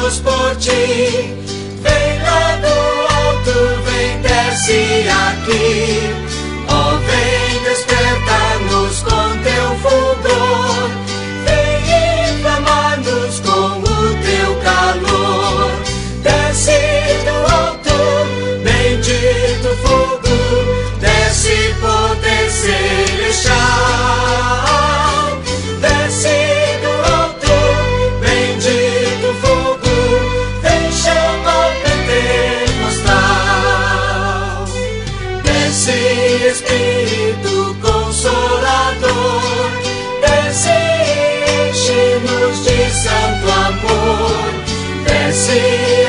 clamamos por ti. Vem lá do alto, vem, desce aqui. Ó, vem despertar-nos com teu fulgor. Vem inflamar-nos com o teu calor. Desce do alto, bendito fogo. Desce poder celestial. Desce do alto, bendito fogo. Vem chama pentecostal. Desce Espírito Consolador. Desce, enche-nos de santo amor. Desce